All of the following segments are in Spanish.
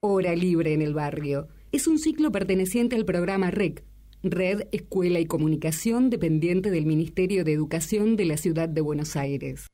Hora Libre en el Barrio. Es un ciclo perteneciente al programa REC, Red Escuela y Comunicación, dependiente del Ministerio de Educación de la Ciudad de Buenos Aires.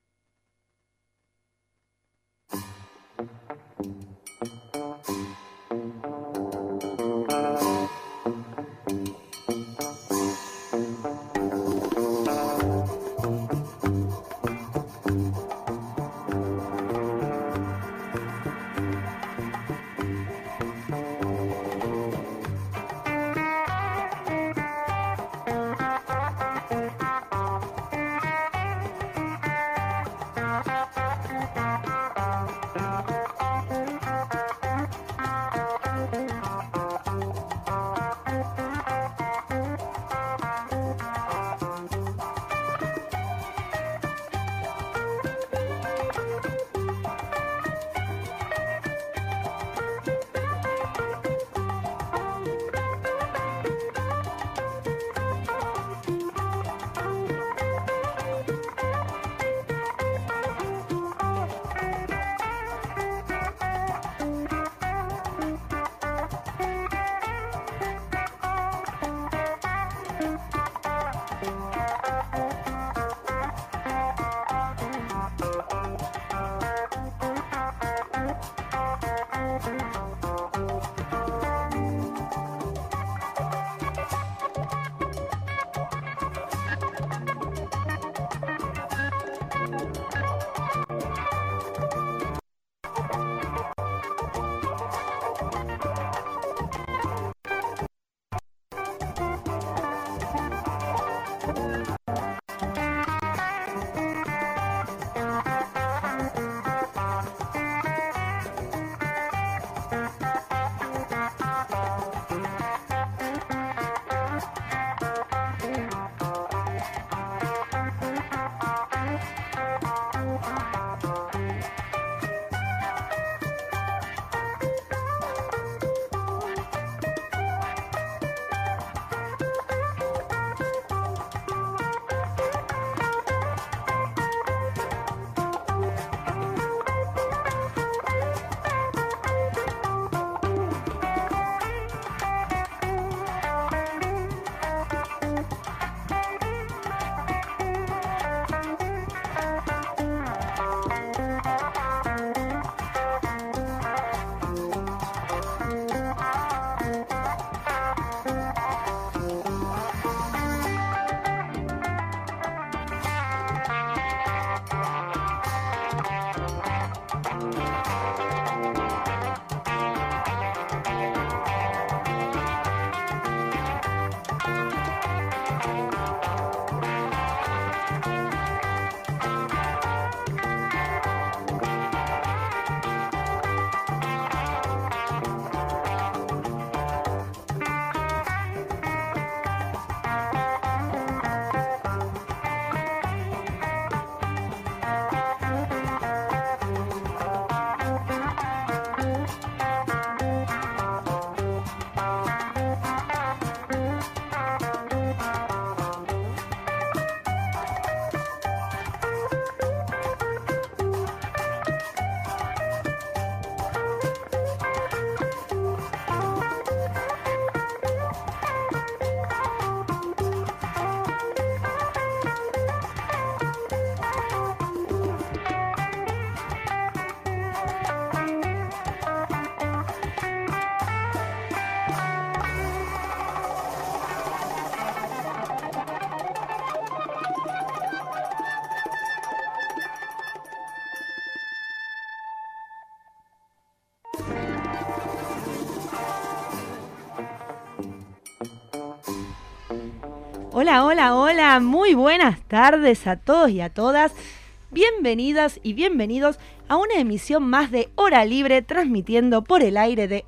Hola, hola, hola, muy buenas tardes a todos y a todas. Bienvenidas y bienvenidos a una emisión más de Hora Libre, transmitiendo por el aire de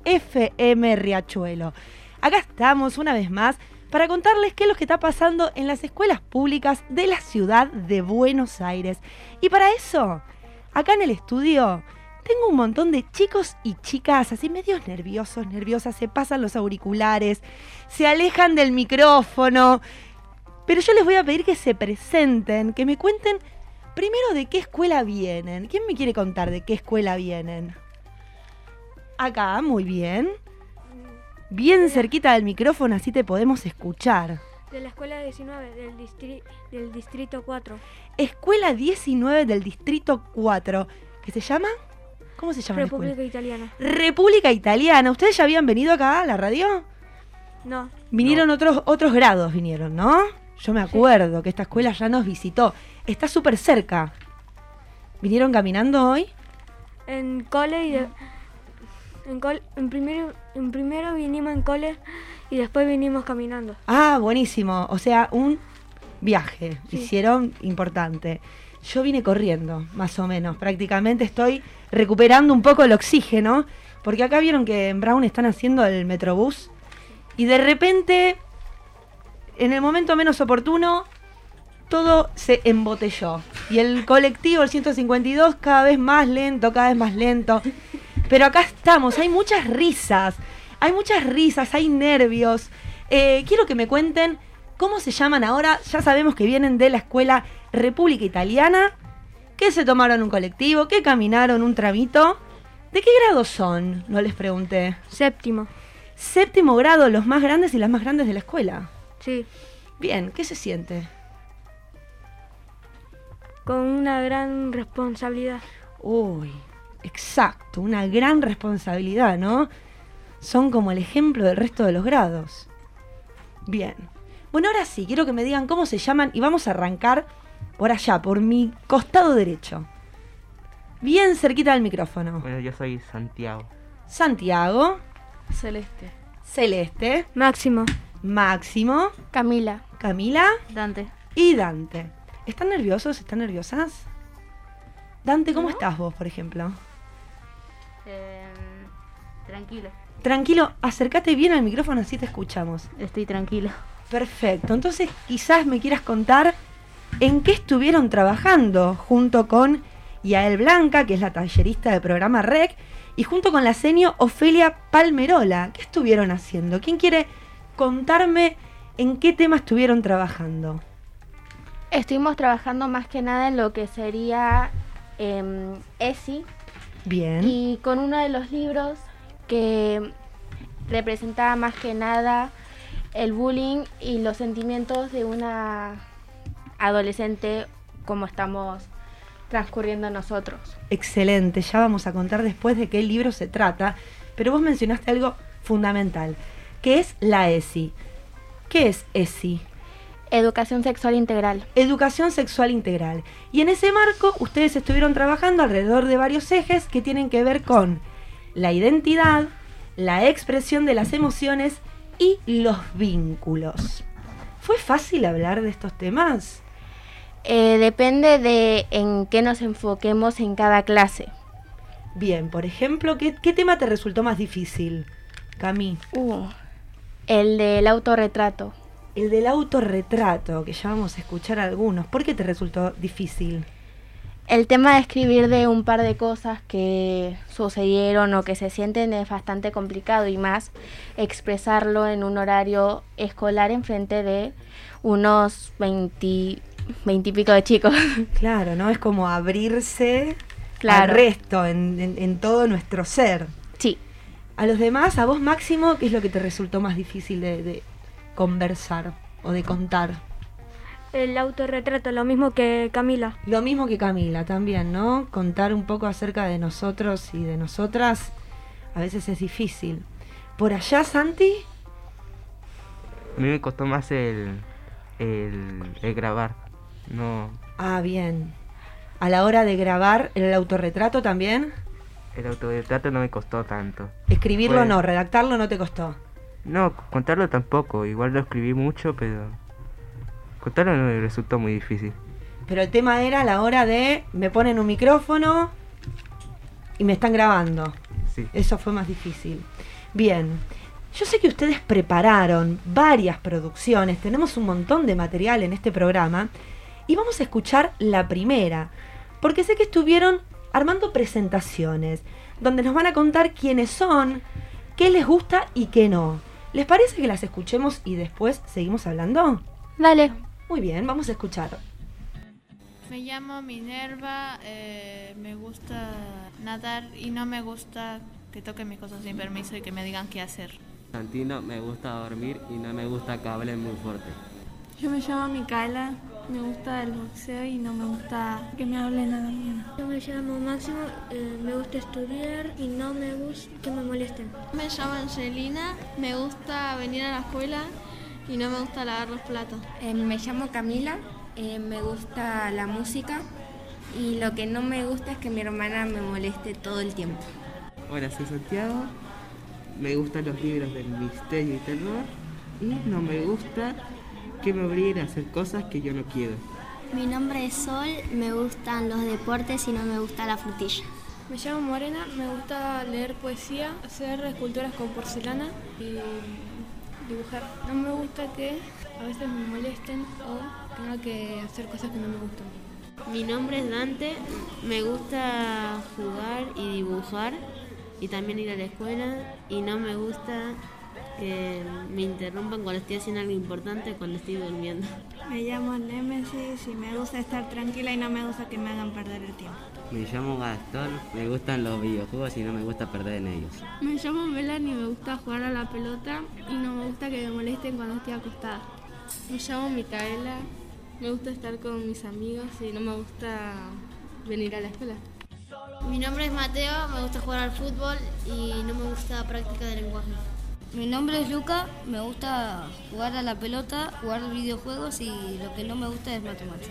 FM Riachuelo. Acá estamos una vez más para contarles qué es lo que está pasando en las escuelas públicas de la ciudad de Buenos Aires. Y para eso, acá en el estudio, tengo un montón de chicos y chicas así medios nerviosos, nerviosas, se pasan los auriculares, se alejan del micrófono. Pero yo les voy a pedir que se presenten, que me cuenten primero de qué escuela vienen. ¿Quién me quiere contar de qué escuela vienen? Acá, muy bien. Bien cerquita del micrófono, así te podemos escuchar. De la escuela 19 del distrito 4. Escuela 19 del distrito 4. ¿Qué se llama? ¿Cómo se llama? República Italiana. República Italiana. ¿Ustedes ya habían venido acá a la radio? No. Vinieron otros grados, vinieron, ¿no? Yo me acuerdo que esta escuela ya nos visitó. Está súper cerca. ¿Vinieron caminando hoy? En cole y en primero vinimos en cole y después vinimos caminando. Ah, buenísimo. O sea, un viaje Sí. hicieron importante. Yo vine corriendo, más o menos. Prácticamente estoy recuperando un poco el oxígeno, porque acá vieron que en Brown están haciendo el Metrobús y de repente, en el momento menos oportuno, todo se embotelló. Y el colectivo, el 152, cada vez más lento, Pero acá estamos, hay muchas risas, hay nervios. Quiero que me cuenten cómo se llaman ahora. Ya sabemos que vienen de la escuela República Italiana, que se tomaron un colectivo, que caminaron un tramito. ¿De qué grado son? No les pregunté. Séptimo. Séptimo grado, los más grandes y las más grandes de la escuela. Sí. Bien, ¿qué se siente? Con una gran responsabilidad. Uy, exacto, una gran responsabilidad, ¿no? Son como el ejemplo del resto de los grados. Bien. Bueno, ahora sí, quiero que me digan cómo se llaman y vamos a arrancar por allá, por mi costado derecho. Bien cerquita del micrófono. Bueno, yo soy Santiago. Santiago, Celeste. Celeste, Máximo. Máximo, Camila. Camila Dante. y Dante. ¿Están nerviosos? ¿Están nerviosas? Dante, ¿cómo estás vos, por ejemplo? Tranquilo. Tranquilo, acércate bien al micrófono, así te escuchamos. Estoy tranquilo. Perfecto, entonces quizás me quieras contar en qué estuvieron trabajando junto con Yael Blanca, que es la tallerista del programa REC, y junto con la senio Ofelia Palmerola. ¿Qué estuvieron haciendo? ¿Quién quiere contarme en qué tema estuvieron trabajando? Estuvimos trabajando más que nada en lo que sería ESI Bien. y con uno de los libros que representaba más que nada el bullying y los sentimientos de una adolescente como estamos transcurriendo nosotros. Excelente, ya vamos a contar después de qué libro se trata, pero vos mencionaste algo fundamental, que es la ESI. ¿Qué es ESI? Educación sexual integral. Educación sexual integral. Y en ese marco ustedes estuvieron trabajando alrededor de varios ejes que tienen que ver con la identidad, la expresión de las emociones y los vínculos. ¿Fue fácil hablar de estos temas? Depende de en qué nos enfoquemos en cada clase. Bien, por ejemplo, ¿qué tema te resultó más difícil, Cami? El del autorretrato. El del autorretrato, que ya vamos a escuchar algunos. ¿Por qué te resultó difícil? El tema de escribir de un par de cosas que sucedieron o que se sienten es bastante complicado, y más expresarlo en un horario escolar en frente de unos 20 y pico de chicos. Claro, ¿no? Es como abrirse Claro. al resto, en todo nuestro ser. Sí. A los demás, a vos, Máximo, ¿qué es lo que te resultó más difícil de conversar o de contar? El autorretrato, lo mismo que Camila. Lo mismo que Camila también, ¿no? Contar un poco acerca de nosotros y de nosotras a veces es difícil. ¿Por allá, Santi? A mí me costó más el grabar. No, Ah, bien. A la hora de grabar el autorretrato también. el autorretrato no me costó tanto. Escribirlo Pues- no, redactarlo no te costó. No, contarlo tampoco. Igual lo escribí mucho, pero contarlo no me resultó muy difícil. Pero el tema era a la hora de me ponen un micrófono y me están grabando. Sí. Eso fue más difícil. Bien, yo sé que ustedes prepararon varias producciones, tenemos un montón de material en este programa y vamos a escuchar la primera, porque sé que estuvieron armando presentaciones donde nos van a contar quiénes son, qué les gusta y qué no. ¿Les parece que las escuchemos y después seguimos hablando? Dale. Muy bien, vamos a escuchar. Me llamo Minerva, me gusta nadar y no me gusta que toquen mis cosas sin permiso y que me digan qué hacer. Santino, me gusta dormir y no me gusta que hablen muy fuerte. Yo me llamo Micaela, me gusta el boxeo y no me gusta que me hablen a la mañana. Yo me llamo Máximo, me gusta estudiar y no me gusta que me molesten. Me llamo Angelina, me gusta venir a la escuela y no me gusta lavar los platos. Me llamo Camila, me gusta la música y lo que no me gusta es que mi hermana me moleste todo el tiempo. Hola, soy Santiago, me gustan los libros del misterio y terror y no me gusta que me obliguen a hacer cosas que yo no quiero. Mi nombre es Sol, me gustan los deportes y no me gusta la frutilla. Me llamo Morena, me gusta leer poesía, hacer esculturas con porcelana y dibujar. No me gusta que a veces me molesten o tenga que hacer cosas que no me gustan. Mi nombre es Dante, me gusta jugar y dibujar y también ir a la escuela y no me gusta que me interrumpan cuando estoy haciendo algo importante, cuando estoy durmiendo. Me llamo Némesis y me gusta estar tranquila y no me gusta que me hagan perder el tiempo. Me llamo Gastón, me gustan los videojuegos y no me gusta perder en ellos. Me llamo Melanie, me gusta jugar a la pelota y no me gusta que me molesten cuando estoy acostada. Me llamo Micaela, me gusta estar con mis amigos y no me gusta venir a la escuela. Mi nombre es Mateo, me gusta jugar al fútbol y no me gusta la práctica de lenguaje. Mi nombre es Luca, me gusta jugar a la pelota, jugar videojuegos y lo que no me gusta es matemáticas.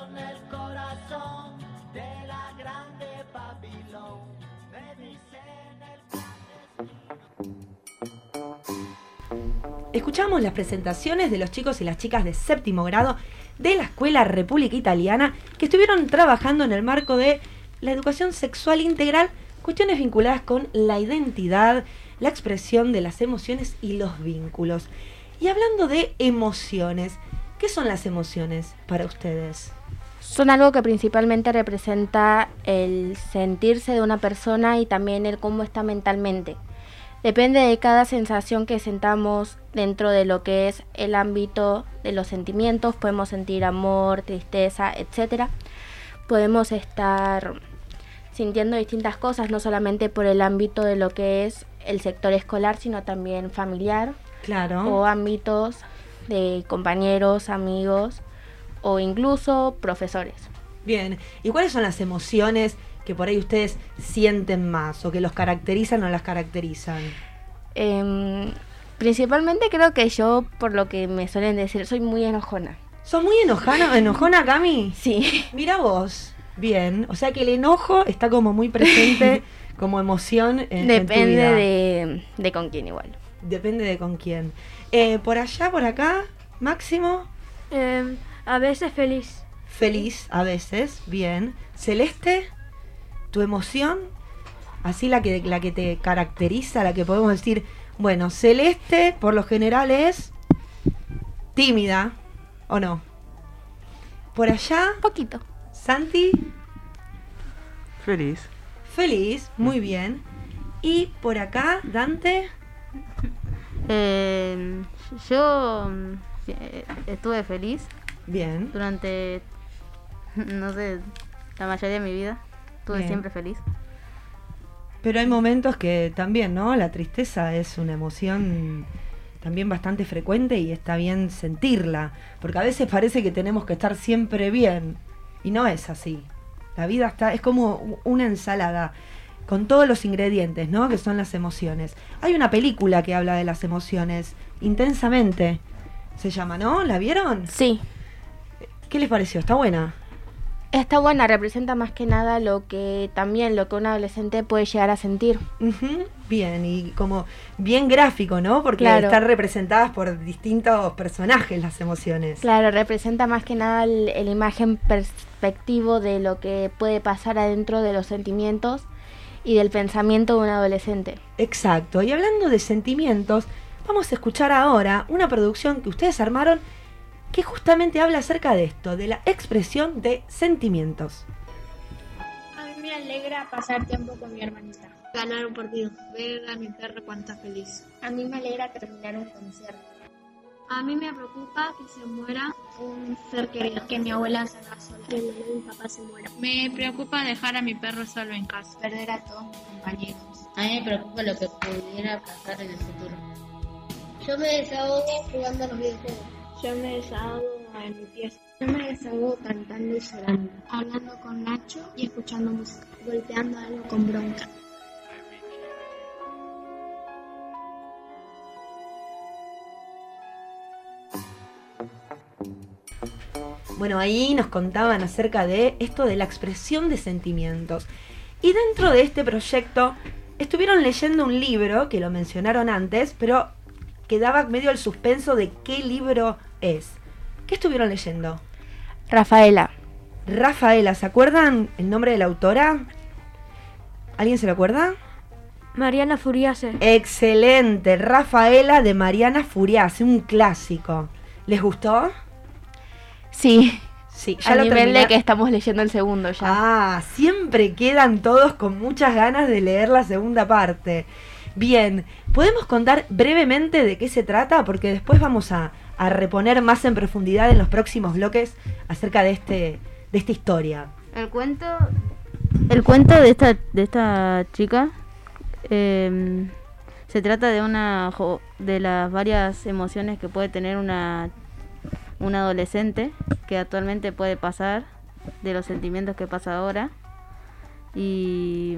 Escuchamos las presentaciones de los chicos y las chicas de séptimo grado de la Escuela República Italiana que estuvieron trabajando en el marco de la educación sexual integral, cuestiones vinculadas con la identidad, la expresión de las emociones y los vínculos. Y hablando de emociones, ¿qué son las emociones para ustedes? Son algo que principalmente representa el sentirse de una persona y también el cómo está mentalmente. Depende de cada sensación que sentamos dentro de lo que es el ámbito de los sentimientos. Podemos sentir amor, tristeza, etc. Podemos estar sintiendo distintas cosas, no solamente por el ámbito de lo que es el sector escolar, sino también familiar. Claro. O ámbitos de compañeros, amigos o incluso profesores. Bien, ¿y cuáles son las emociones que por ahí ustedes sienten más o que los caracterizan o las caracterizan? Principalmente creo que yo, por lo que me suelen decir, soy muy enojona. ¿Sos muy enojona, Cami? Sí. Mira vos. Bien, o sea que el enojo está como muy presente como emoción en tu vida. Depende de con quién igual. Depende de con quién. Por allá, por acá, Máximo. A veces feliz. Feliz, a veces, bien. Celeste, tu emoción, así la que te caracteriza, la que podemos decir, bueno, Celeste por lo general es tímida, ¿o no? Por allá, poquito. Santi. Feliz. Feliz, muy bien. Y por acá, Dante. Yo estuve feliz. Bien. Durante, no sé, la mayoría de mi vida. Estuve Bien. siempre feliz. Pero hay momentos que también, ¿no? La tristeza es una emoción también bastante frecuente y está bien sentirla. Porque a veces parece que tenemos que estar siempre bien. Y no es así. La vida es como una ensalada con todos los ingredientes, ¿no? Que son las emociones. Hay una película que habla de las emociones, Intensamente se llama, ¿no? ¿La vieron? Sí. ¿Qué les pareció? ¿Está buena? Está buena, representa más que nada lo que un adolescente puede llegar a sentir. Uh-huh. Bien, y como bien gráfico, ¿no? Porque claro, están representadas por distintos personajes las emociones. Claro, representa más que nada el imagen perspectivo de lo que puede pasar adentro de los sentimientos y del pensamiento de un adolescente. Exacto, y hablando de sentimientos, vamos a escuchar ahora una producción que ustedes armaron que justamente habla acerca de esto, de la expresión de sentimientos. A mí me alegra pasar tiempo con mi hermanita. Ganar un partido. Ver a mi perro cuando está feliz. A mí me alegra terminar un concierto. A mí me preocupa que se muera un ser querido, que mi abuela se haga sola, que mi papá se muera. Me preocupa dejar a mi perro solo en casa. Perder a todos mis compañeros. A mí me preocupa lo que pudiera pasar en el futuro. Yo me desahogo jugando a los videojuegos. Yo me desahogo en mi pieza. Yo me desahogo cantando y llorando. Hablando con Nacho y escuchando música. Golpeando algo con bronca. Bueno, ahí nos contaban acerca de esto de la expresión de sentimientos. Y dentro de este proyecto estuvieron leyendo un libro, que lo mencionaron antes, pero quedaba medio el suspenso de qué libro es. ¿Qué estuvieron leyendo? Rafaela. Rafaela, ¿se acuerdan el nombre de la autora? ¿Alguien se lo acuerda? Mariana Furiase. Excelente, Rafaela de Mariana Furiase, un clásico. ¿Les gustó? Sí, ya a lo nivel terminaron. de que estamos leyendo el segundo ya. Ah, siempre quedan todos con muchas ganas de leer la segunda parte. Bien, ¿podemos contar brevemente de qué se trata? Porque después vamos a reponer más en profundidad en los próximos bloques acerca de esta historia. El cuento de esta chica se trata de las varias emociones que puede tener un adolescente, que actualmente puede pasar, de los sentimientos que pasa ahora y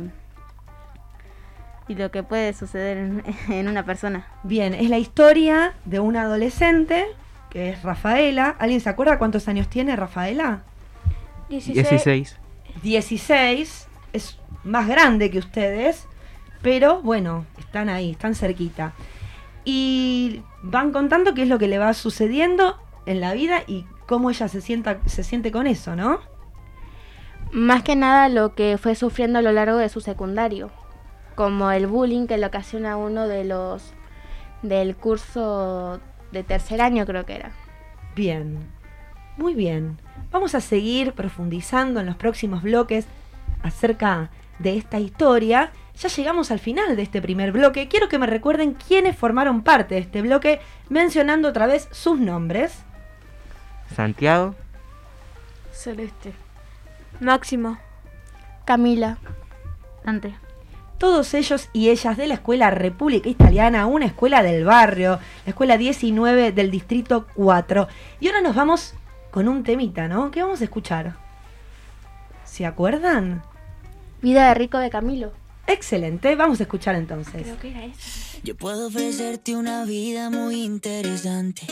lo que puede suceder en una persona. Bien, es la historia de una adolescente que es Rafaela. ¿Alguien se acuerda cuántos años tiene Rafaela? 16. 16, es más grande que ustedes, pero bueno, están ahí, están cerquita. Y van contando qué es lo que le va sucediendo en la vida y cómo ella se siente con eso, ¿no? Más que nada lo que fue sufriendo a lo largo de su secundario, como el bullying que le ocasiona a uno de los del curso de tercer año, creo que era. Bien, muy bien. Vamos a seguir profundizando en los próximos bloques acerca de esta historia. Ya llegamos al final de este primer bloque. Quiero que me recuerden quiénes formaron parte de este bloque, mencionando otra vez sus nombres. Santiago. Celeste. Máximo. Camila. Dante. Todos ellos y ellas de la Escuela República Italiana, una escuela del barrio, la escuela 19 del distrito 4. Y ahora nos vamos con un temita, ¿no? ¿Qué vamos a escuchar? ¿Se acuerdan? Vida de rico de Camilo. Excelente, vamos a escuchar entonces. Creo que era eso. Yo puedo ofrecerte una vida muy interesante,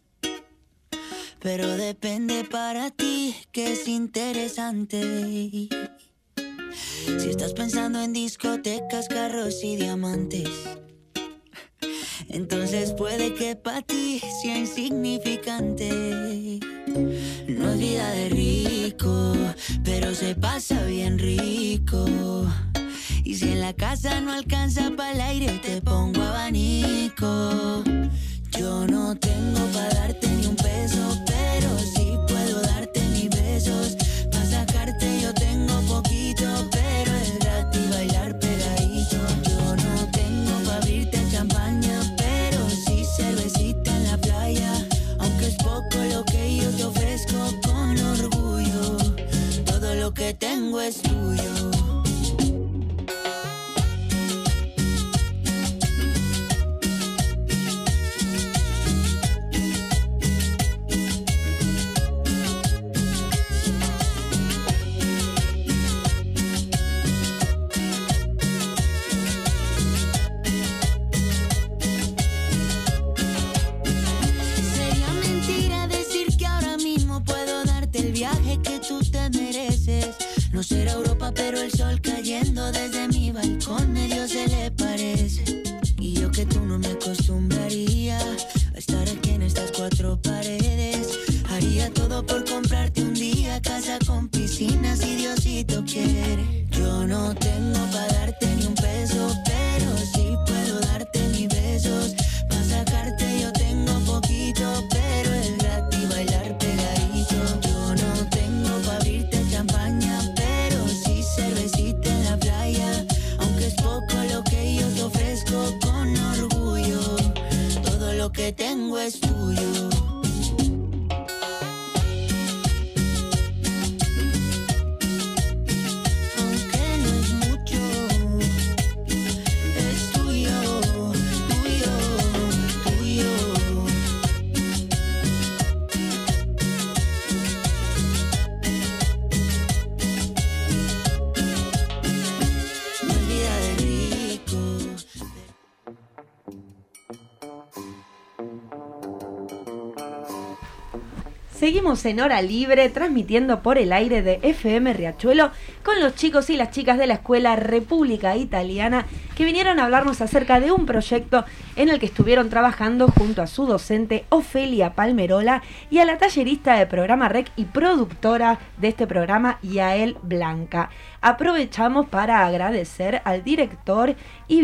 pero depende para ti que es interesante. Si estás pensando en discotecas, carros y diamantes, entonces puede que para ti sea insignificante. No es vida de rico, pero se pasa bien rico. Y si en la casa no alcanza para el aire, te pongo abanico. Yo no tengo para darte ni un peso, pero sí puedo darte mis besos. Para sacarte yo tengo poquito, pero es gratis bailar pegadito. Yo no tengo para abrirte champaña, pero sí cervecita en la playa. Aunque es poco lo que yo te ofrezco con orgullo, todo lo que tengo es tuyo. No será Europa, pero el sol cayendo desde mi balcón medio se le parece. Y yo que tú no me acostumbraría a estar aquí en estas cuatro paredes. Haría todo por comprarte un día casa con piscina si Diosito quiere. Yo no tengo para darte ni un peso, pero sí puedo darte mis besos. Para sacarte yo tengo poquito, pero es gratis bailar pegadito. Yo no tengo para abrirte champaña, cervecita en la playa, aunque es poco lo que yo te ofrezco con orgullo, todo lo que tengo es tuyo. Seguimos en Hora Libre, transmitiendo por el aire de FM Riachuelo con los chicos y las chicas de la Escuela República Italiana que vinieron a hablarnos acerca de un proyecto en el que estuvieron trabajando junto a su docente Ofelia Palmerola y a la tallerista de programa REC y productora de este programa, Yael Blanca. Aprovechamos para agradecer al director y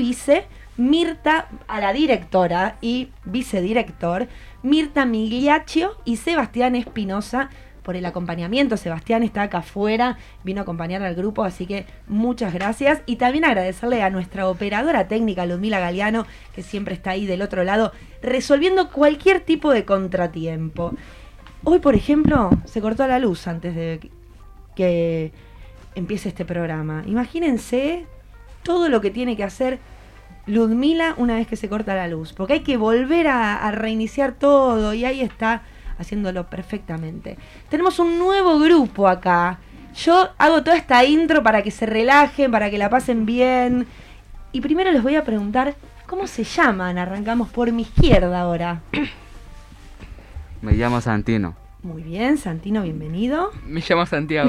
a la directora y vicedirector Mirta Migliaccio y Sebastián Espinosa por el acompañamiento. Sebastián está acá afuera, vino a acompañar al grupo, así que muchas gracias. Y también agradecerle a nuestra operadora técnica, Ludmila Galeano, que siempre está ahí del otro lado, resolviendo cualquier tipo de contratiempo. Hoy, por ejemplo, se cortó la luz antes de que empiece este programa. Imagínense todo lo que tiene que hacer Ludmila una vez que se corta la luz, porque hay que volver a reiniciar todo y ahí está haciéndolo perfectamente. Tenemos un nuevo grupo acá. Yo hago toda esta intro para que se relajen, para que la pasen bien. Y primero les voy a preguntar, ¿cómo se llaman? Arrancamos por mi izquierda ahora. Me llamo Santino. Muy bien, Santino, bienvenido. Me llamo Santiago.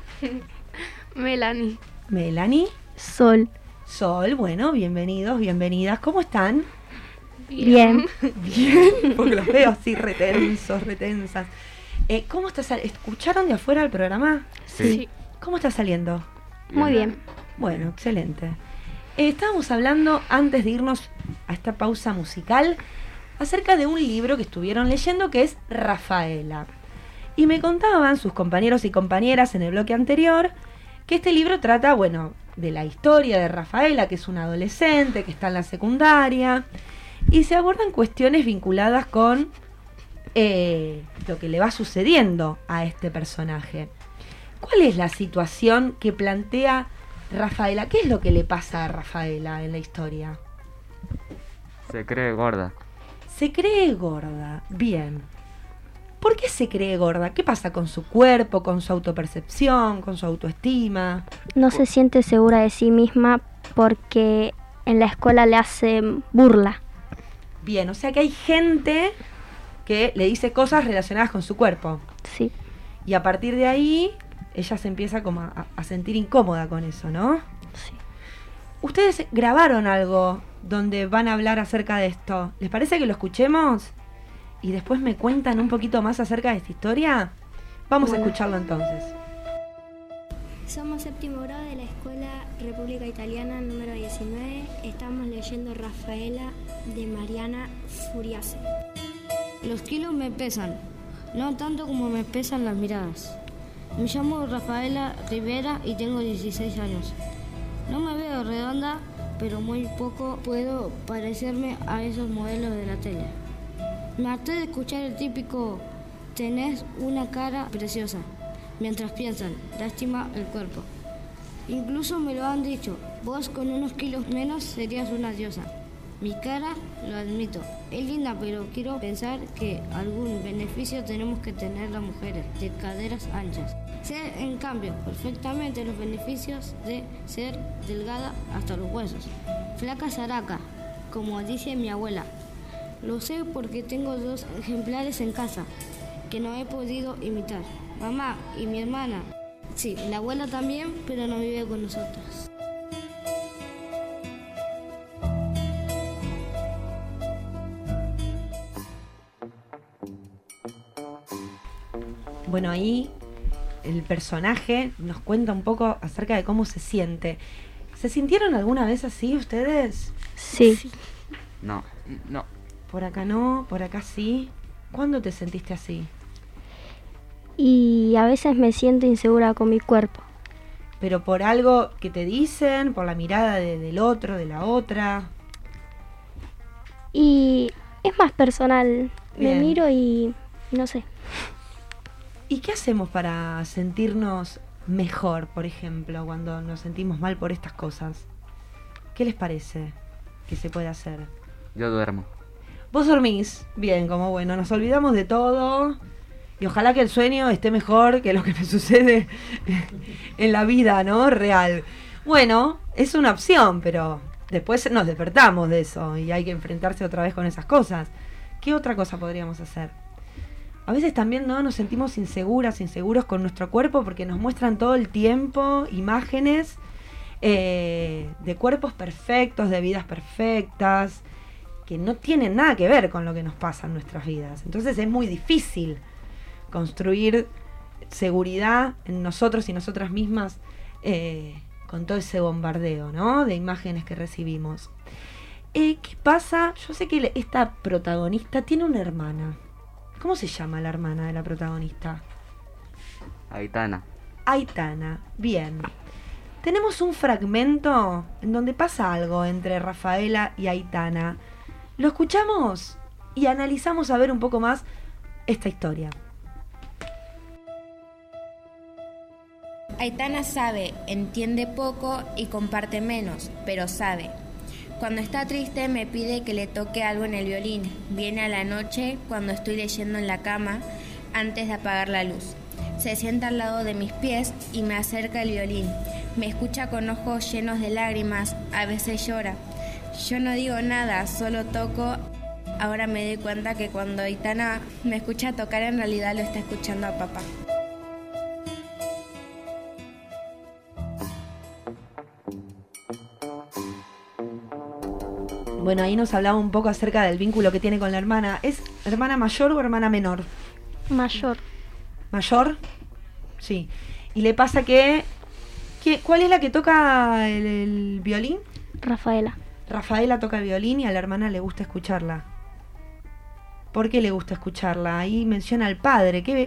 Melanie. Melanie. Sol. Sol, bueno, bienvenidos, bienvenidas. ¿Cómo están? Bien. Bien, porque los veo así retensas. ¿Cómo está saliendo? ¿Escucharon de afuera el programa? Sí. ¿Cómo está saliendo? Muy bien. Bueno, excelente. Estábamos hablando, antes de irnos a esta pausa musical, acerca de un libro que estuvieron leyendo que es Rafaela. Y me contaban sus compañeros y compañeras en el bloque anterior que este libro trata, bueno, de la historia de Rafaela, que es una adolescente, que está en la secundaria, y se abordan cuestiones vinculadas con lo que le va sucediendo a este personaje. ¿Cuál es la situación que plantea Rafaela? ¿Qué es lo que le pasa a Rafaela en la historia? Se cree gorda. Se cree gorda, bien. ¿Por qué se cree gorda? ¿Qué pasa con su cuerpo, con su autopercepción, con su autoestima? No se siente segura de sí misma porque en la escuela le hacen burla. Bien, o sea que hay gente que le dice cosas relacionadas con su cuerpo. Sí. Y a partir de ahí, ella se empieza como a sentir incómoda con eso, ¿no? Sí. Ustedes grabaron algo donde van a hablar acerca de esto. ¿Les parece que lo escuchemos? Y después me cuentan un poquito más acerca de esta historia. Vamos a escucharlo entonces. Somos séptimo grado de la Escuela República Italiana número 19. Estamos leyendo Rafaela de Mariana Furiase. Los kilos me pesan, no tanto como me pesan las miradas. Me llamo Rafaela Rivera y tengo 16 años. No me veo redonda, pero muy poco puedo parecerme a esos modelos de la tele. Me harté de escuchar el típico «tenés una cara preciosa», mientras piensan «lástima el cuerpo». Incluso me lo han dicho, vos con unos kilos menos serías una diosa. Mi cara, lo admito, es linda, pero quiero pensar que algún beneficio tenemos que tener las mujeres de caderas anchas. Sé, en cambio, perfectamente los beneficios de ser delgada hasta los huesos. Flaca zaraca, como dice mi abuela. Lo sé porque tengo 2 ejemplares en casa que no he podido imitar. Mamá y mi hermana. Sí, la abuela también, pero no vive con nosotros. Bueno, ahí el personaje nos cuenta un poco acerca de cómo se siente. ¿Se sintieron alguna vez así ustedes? Sí. No. Por acá no, por acá sí. ¿Cuándo te sentiste así? Y a veces me siento insegura con mi cuerpo. ¿Pero por algo que te dicen? ¿Por la mirada del otro, de la otra? Y es más personal. Bien. Me miro y no sé. ¿Y qué hacemos para sentirnos mejor, por ejemplo, cuando nos sentimos mal por estas cosas? ¿Qué les parece que se puede hacer? Yo duermo. ¿Vos dormís? Bien, como bueno, nos olvidamos de todo y ojalá que el sueño esté mejor que lo que me sucede en la vida, ¿no? Real. Bueno, es una opción, pero después nos despertamos de eso y hay que enfrentarse otra vez con esas cosas. ¿Qué otra cosa podríamos hacer? a veces también, ¿no?, nos sentimos inseguros con nuestro cuerpo porque nos muestran todo el tiempo imágenes de cuerpos perfectos, de vidas perfectas, que no tienen nada que ver con lo que nos pasa en nuestras vidas. Entonces es muy difícil construir seguridad en nosotros y nosotras mismas con todo ese bombardeo, ¿no?, de imágenes que recibimos. ¿Qué pasa? Yo sé que esta protagonista tiene una hermana. ¿Cómo se llama la hermana de la protagonista? Aitana. Aitana, bien. Tenemos un fragmento en donde pasa algo entre Rafaela y Aitana. Lo escuchamos y analizamos a ver un poco más esta historia. Aitana sabe, entiende poco y comparte menos, pero sabe. Cuando está triste me pide que le toque algo en el violín. Viene a la noche cuando estoy leyendo en la cama antes de apagar la luz. Se sienta al lado de mis pies y me acerca el violín. Me escucha con ojos llenos de lágrimas, a veces llora. Yo no digo nada, solo toco. Ahora me doy cuenta que cuando Aitana me escucha tocar en realidad lo está escuchando a papá. Bueno, ahí nos hablaba un poco acerca del vínculo que tiene con la hermana. ¿Es hermana mayor o hermana menor? Mayor. ¿Mayor? Sí. Y le pasa que ¿cuál es la que toca el violín? Rafaela. Rafaela toca el violín y a la hermana le gusta escucharla. ¿Por qué le gusta escucarla? Ahí menciona al padre. ¿Qué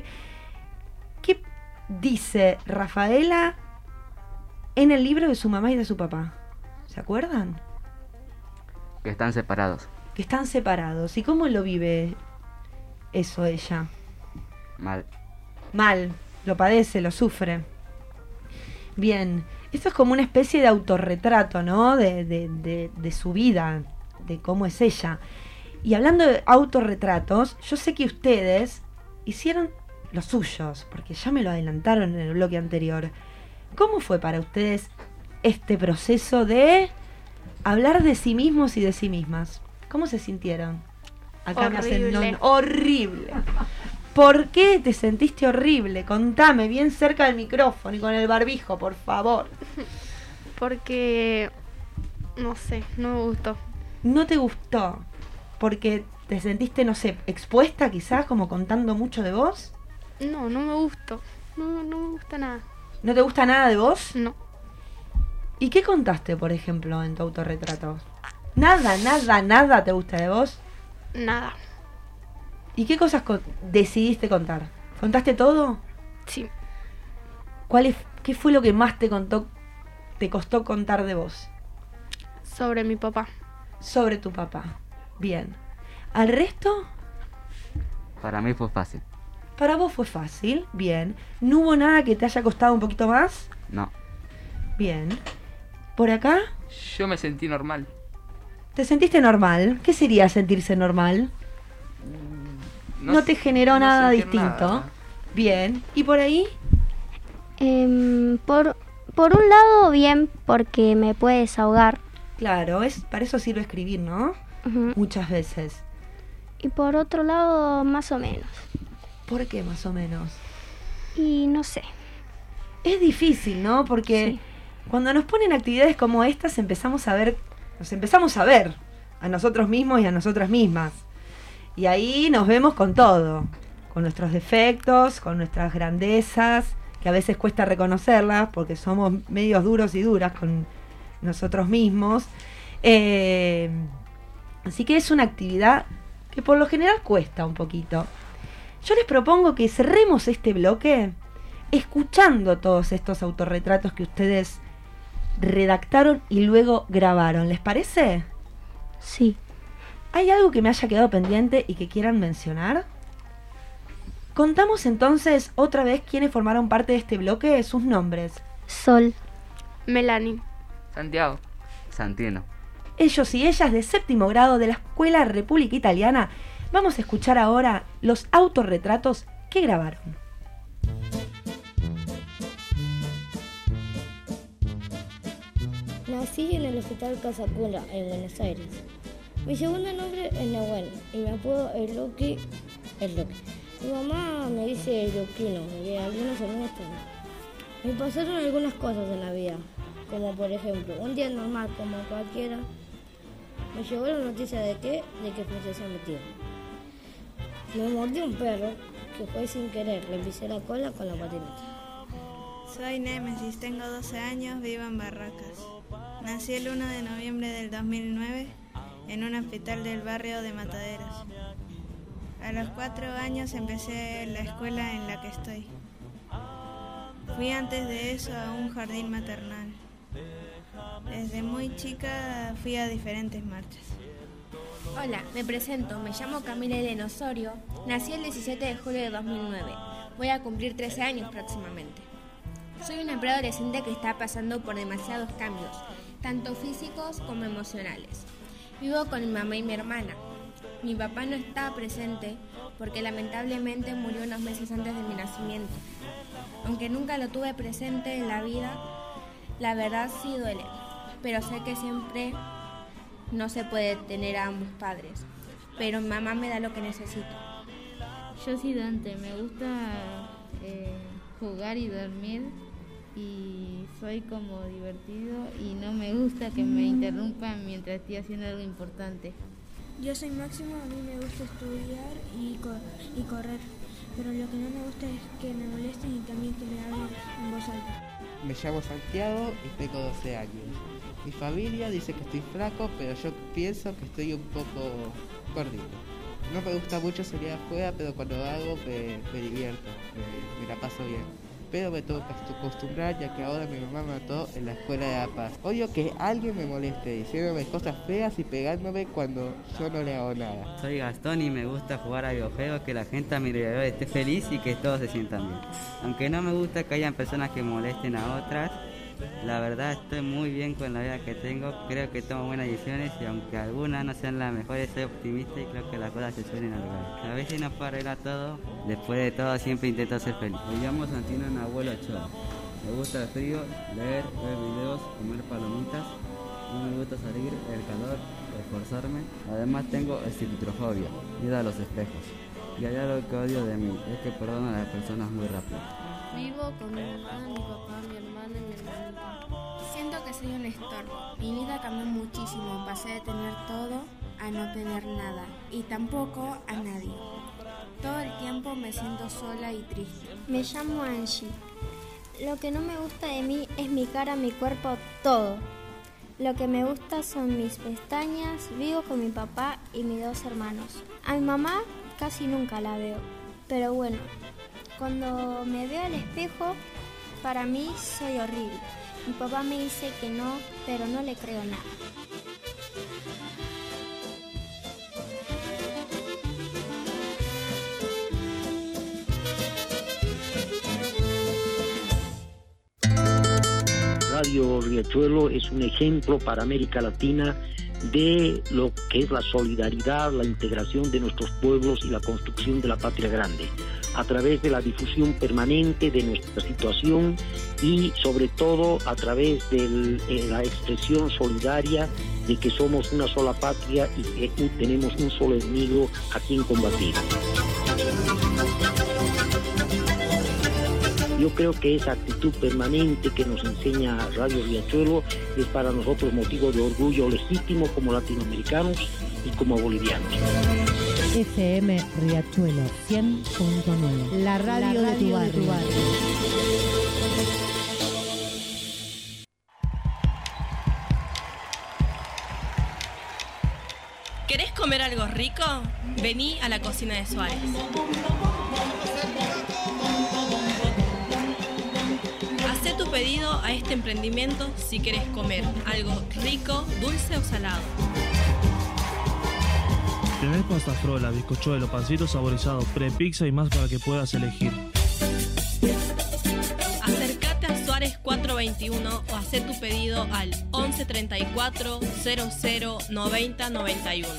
dice Rafaela en el libro de su mamá y de su papá? ¿Se acuerdan? Que están separados. Que están separados. ¿Y cómo lo vive eso ella? Mal. Mal. Lo padece, lo sufre. Bien. Esto es como una especie de autorretrato, ¿no? De su vida, de cómo es ella. Y hablando de autorretratos, yo sé que ustedes hicieron los suyos, porque ya me lo adelantaron en el bloque anterior. ¿Cómo fue para ustedes este proceso de hablar de sí mismos y de sí mismas? ¿Cómo se sintieron? Acá me hacen horrible. ¿Por qué te sentiste horrible? Contame, bien cerca del micrófono y con el barbijo, por favor. Porque, no sé, no me gustó. ¿No te gustó? ¿Porque te sentiste, no sé, expuesta quizás, como contando mucho de vos? No, no me gustó. No me gusta nada. ¿No te gusta nada de vos? No. ¿Y qué contaste, por ejemplo, en tu autorretrato? ¿Nada te gusta de vos? Nada. ¿Y qué cosas decidiste contar? ¿Contaste todo? Sí. ¿Qué fue lo que más te costó contar de vos? Sobre mi papá. Sobre tu papá. Bien. ¿Al resto? Para mí fue fácil. Para vos fue fácil. Bien. ¿No hubo nada que te haya costado un poquito más? No. Bien. ¿Por acá? Yo me sentí normal. ¿Te sentiste normal? ¿Qué sería sentirse normal? No te generó nada distinto. Nada. Bien. ¿Y por ahí? Por un lado, bien, porque me puede desahogar. Claro, para eso sirve escribir, ¿no? Uh-huh. Muchas veces. Y por otro lado, más o menos. ¿Por qué más o menos? Y no sé. Es difícil, ¿no? Porque cuando nos ponen actividades como estas, nos empezamos a ver a nosotros mismos y a nosotras mismas. Y ahí nos vemos con todo, con nuestros defectos, con nuestras grandezas, que a veces cuesta reconocerlas porque somos medios duros y duras con nosotros mismos. Así que es una actividad que por lo general cuesta un poquito. Yo les propongo que cerremos este bloque escuchando todos estos autorretratos que ustedes redactaron y luego grabaron. ¿Les parece? Sí. ¿Hay algo que me haya quedado pendiente y que quieran mencionar? Contamos entonces otra vez quiénes formaron parte de este bloque, sus nombres. Sol. Melanie. Santiago. Santino. Ellos y ellas de 7º grado de la Escuela República Italiana. Vamos a escuchar ahora los autorretratos que grabaron. Nací en el Hospital Casapula, en Buenos Aires. Mi segundo nombre es Nahuel y mi apodo es Loki. Mi mamá me dice Luquino, porque algunos se me gustan. Me pasaron algunas cosas en la vida, como por ejemplo, un día normal como cualquiera, me llegó la noticia de que falleció mi tío. Me mordió un perro que fue sin querer, le pisé la cola con la patineta. Soy Némesis, tengo 12 años, vivo en Barracas. Nací el 1 de noviembre del 2009 en un hospital del barrio de Mataderos. A los 4 años empecé la escuela en la que estoy. Fui antes de eso a un jardín maternal. Desde muy chica fui a diferentes marchas. Hola, me presento, me llamo Camila Elena Osorio, nací el 17 de julio de 2009, voy a cumplir 13 años próximamente. Soy una preadolescente que está pasando por demasiados cambios, tanto físicos como emocionales. Vivo con mi mamá y mi hermana. Mi papá no está presente porque lamentablemente murió unos meses antes de mi nacimiento. Aunque nunca lo tuve presente en la vida, la verdad sí duele, pero sé que siempre no se puede tener a ambos padres, pero mi mamá me da lo que necesito. Yo soy Dante, me gusta jugar y dormir y soy como divertido y no me gusta que me interrumpan mientras estoy haciendo algo importante. Yo soy Máximo, a mí me gusta estudiar y correr, pero lo que no me gusta es que me molesten y también que me hablen en voz alta. Me llamo Santiago y tengo 12 años. Mi familia dice que estoy flaco, pero yo pienso que estoy un poco gordito. No me gusta mucho salir afuera, pero cuando hago me divierto, me la paso bien. Pero me tengo que acostumbrar, ya que ahora mi mamá me mató en la escuela de La Paz. Odio que alguien me moleste, diciéndome cosas feas y pegándome cuando yo no le hago nada. Soy Gastón y me gusta jugar a videojuegos, que la gente a mi alrededor esté feliz y que todos se sientan bien. Aunque no me gusta que hayan personas que molesten a otras, la verdad estoy muy bien con la vida que tengo, creo que tomo buenas decisiones y aunque algunas no sean las mejores, soy optimista y creo que las cosas se suelen arreglar. A veces no puedo arreglar todo, después de todo siempre intento ser feliz. Me llamo Santino Nahuel Ochoa, me gusta el frío, leer, ver videos, comer palomitas, no me gusta salir, el calor, esforzarme. Además tengo estiltrofobia, miedo a los espejos. Y hay algo que odio de mí, es que perdono a las personas muy rápido. Vivo con mi mamá, mi papá, mi hermana y mi hermanita. Siento que soy un estorbo. Mi vida cambió muchísimo. Pasé de tener todo a no tener nada. Y tampoco a nadie. Todo el tiempo me siento sola y triste. Me llamo Angie. Lo que no me gusta de mí es mi cara, mi cuerpo, todo. Lo que me gusta son mis pestañas. Vivo con mi papá y mis 2 hermanos. A mi mamá casi nunca la veo. Pero bueno, cuando me veo al espejo, para mí soy horrible. Mi papá me dice que no, pero no le creo nada. Radio Riachuelo es un ejemplo para América Latina de lo que es la solidaridad, la integración de nuestros pueblos y la construcción de la patria grande, a través de la difusión permanente de nuestra situación y sobre todo a través de la expresión solidaria de que somos una sola patria y que tenemos un solo enemigo a quien combatir. Yo creo que esa actitud permanente que nos enseña Radio Riachuelo es para nosotros motivo de orgullo legítimo como latinoamericanos y como bolivianos. FM Riachuelo 100.9, la radio de tu barrio. ¿Querés comer algo rico? Vení a la cocina de Suárez. Hacé tu pedido a este emprendimiento si querés comer algo rico, dulce o salado. Tenés pasta frola, bizcochuelo, pancito saborizado, pre-pizza y más para que puedas elegir. Acércate a Suárez 421 o hacé tu pedido al 11 34 00 90 91.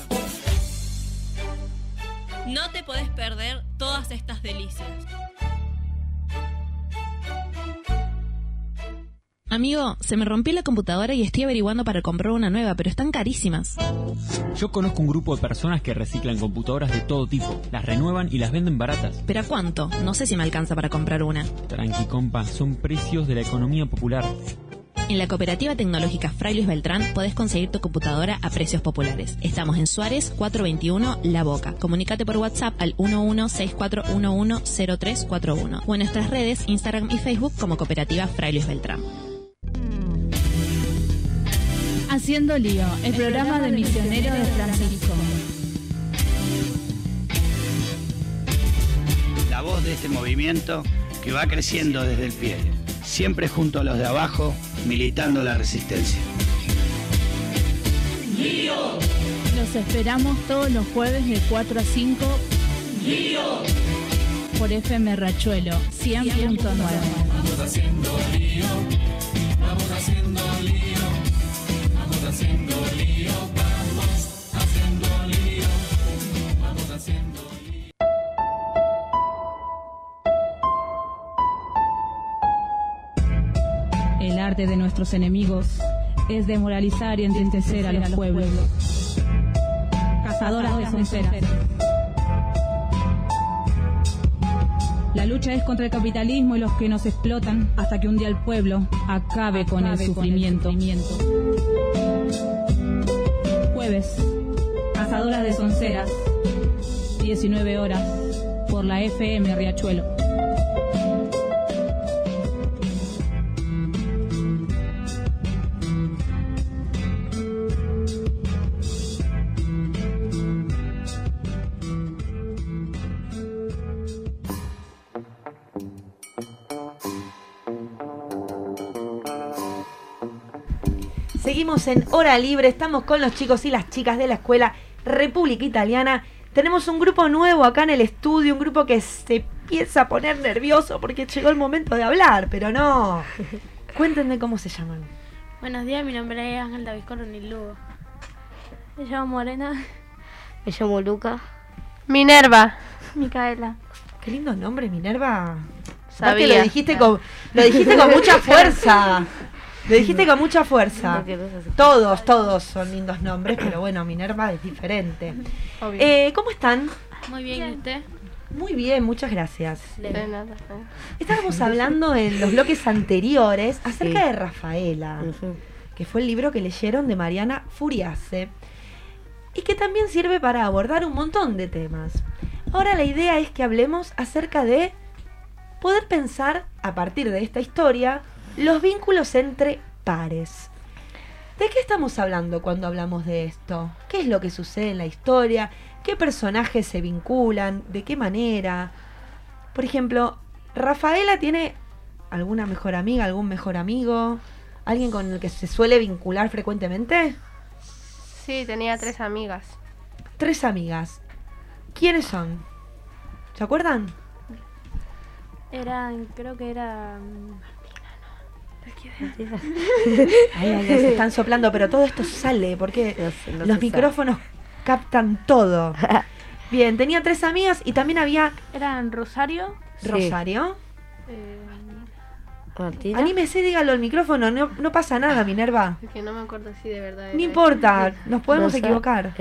No te podés perder todas estas delicias. Amigo, se me rompió la computadora y estoy averiguando para comprar una nueva, pero están carísimas. Yo conozco un grupo de personas que reciclan computadoras de todo tipo, las renuevan y las venden baratas. ¿Pero a cuánto? No sé si me alcanza para comprar una. Tranqui, compa, son precios de la economía popular. En la Cooperativa Tecnológica Fray Luis Beltrán podés conseguir tu computadora a precios populares. Estamos en Suárez 421 La Boca. Comunícate por WhatsApp al 1164110341 o en nuestras redes Instagram y Facebook como Cooperativa Fray Luis Beltrán. Haciendo Lío, el programa de misionero de Francisco. La voz de este movimiento que va creciendo desde el pie, siempre junto a los de abajo, militando la resistencia. ¡Lío! Los esperamos todos los jueves de 4 a 5. ¡Lío! Por FM Riachuelo 100.9. Vamos haciendo lío, vamos haciendo lío. Vamos haciendo lío, vamos haciendo lío, vamos haciendo lío. El arte de nuestros enemigos es demoralizar y entristecer a los pueblos. Cazadoras de sonceras. La lucha es contra el capitalismo y los que nos explotan hasta que un día el pueblo acabe con el sufrimiento. Jueves, Cazadoras de Sonceras, 19 horas, por la FM Riachuelo. Seguimos en Hora Libre, estamos con los chicos y las chicas de la Escuela República Italiana. Tenemos un grupo nuevo acá en el estudio, un grupo que se empieza a poner nervioso porque llegó el momento de hablar, pero no. Cuéntenme cómo se llaman. Buenos días, mi nombre es Ángel David Coronel Lugo. Me llamo Morena. Me llamo Luca. Minerva. Micaela. Qué lindos nombres, Minerva. Sabía. Lo dijiste con mucha fuerza. Lo dijiste con mucha fuerza. Todos son lindos nombres, pero bueno, Minerva es diferente. ¿Cómo están? Muy bien, ¿y usted? Muy bien, muchas gracias. De nada. Estábamos hablando en los bloques anteriores acerca de Rafaela, que fue el libro que leyeron de Mariana Furiase y que también sirve para abordar un montón de temas. Ahora la idea es que hablemos acerca de poder pensar, a partir de esta historia, los vínculos entre pares. ¿De qué estamos hablando cuando hablamos de esto? ¿Qué es lo que sucede en la historia? ¿Qué personajes se vinculan? ¿De qué manera? Por ejemplo, ¿Rafaela tiene alguna mejor amiga, algún mejor amigo? ¿Alguien con el que se suele vincular frecuentemente? Sí, tenía 3 amigas. 3 amigas. ¿Quiénes son? ¿Se acuerdan? Creo que era... Ay, se están soplando, pero todo esto sale porque los micrófonos captan todo. Bien, tenía 3 amigas y también había... Eran Rosario. Rosario. Martina. Anímese, dígalo al micrófono, no pasa nada, Minerva. Es que no me acuerdo si de verdad era. No importa, nos podemos equivocar.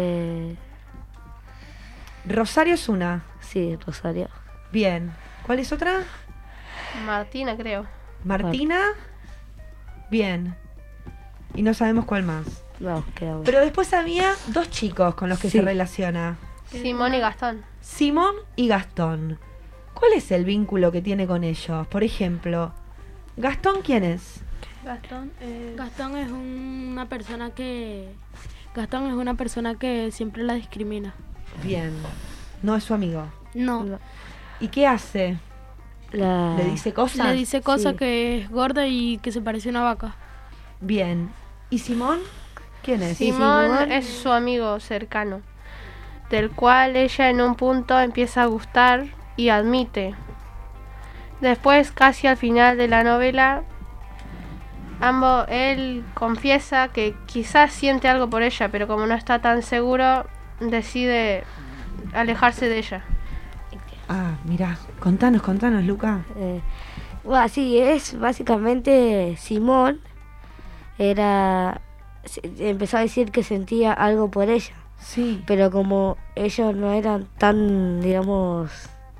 Rosario es una. Sí, Rosario. Bien. ¿Cuál es otra? Martina, creo. Martina. Bien. Y no sabemos cuál más. No, queda Pero después había 2 chicos con los que se relaciona. Simón y Gastón. Simón y Gastón. ¿Cuál es el vínculo que tiene con ellos? Por ejemplo, ¿Gastón quién es? Gastón es una persona que... Gastón es una persona que siempre la discrimina. Bien. ¿No es su amigo? No. ¿Y qué hace? ¿Le dice cosas? Le dice cosas que es gorda y que se parece a una vaca. Bien. ¿Y Simón? ¿Quién es? Simón es su amigo cercano, del cual ella en un punto empieza a gustar y admite. Después, casi al final de la novela, él confiesa que quizás siente algo por ella, pero como no está tan seguro, decide alejarse de ella. Ah, mirá, contanos, Luca. Bueno, sí, es básicamente Simón. Empezó a decir que sentía algo por ella. Sí. Pero como ellos no eran tan, digamos,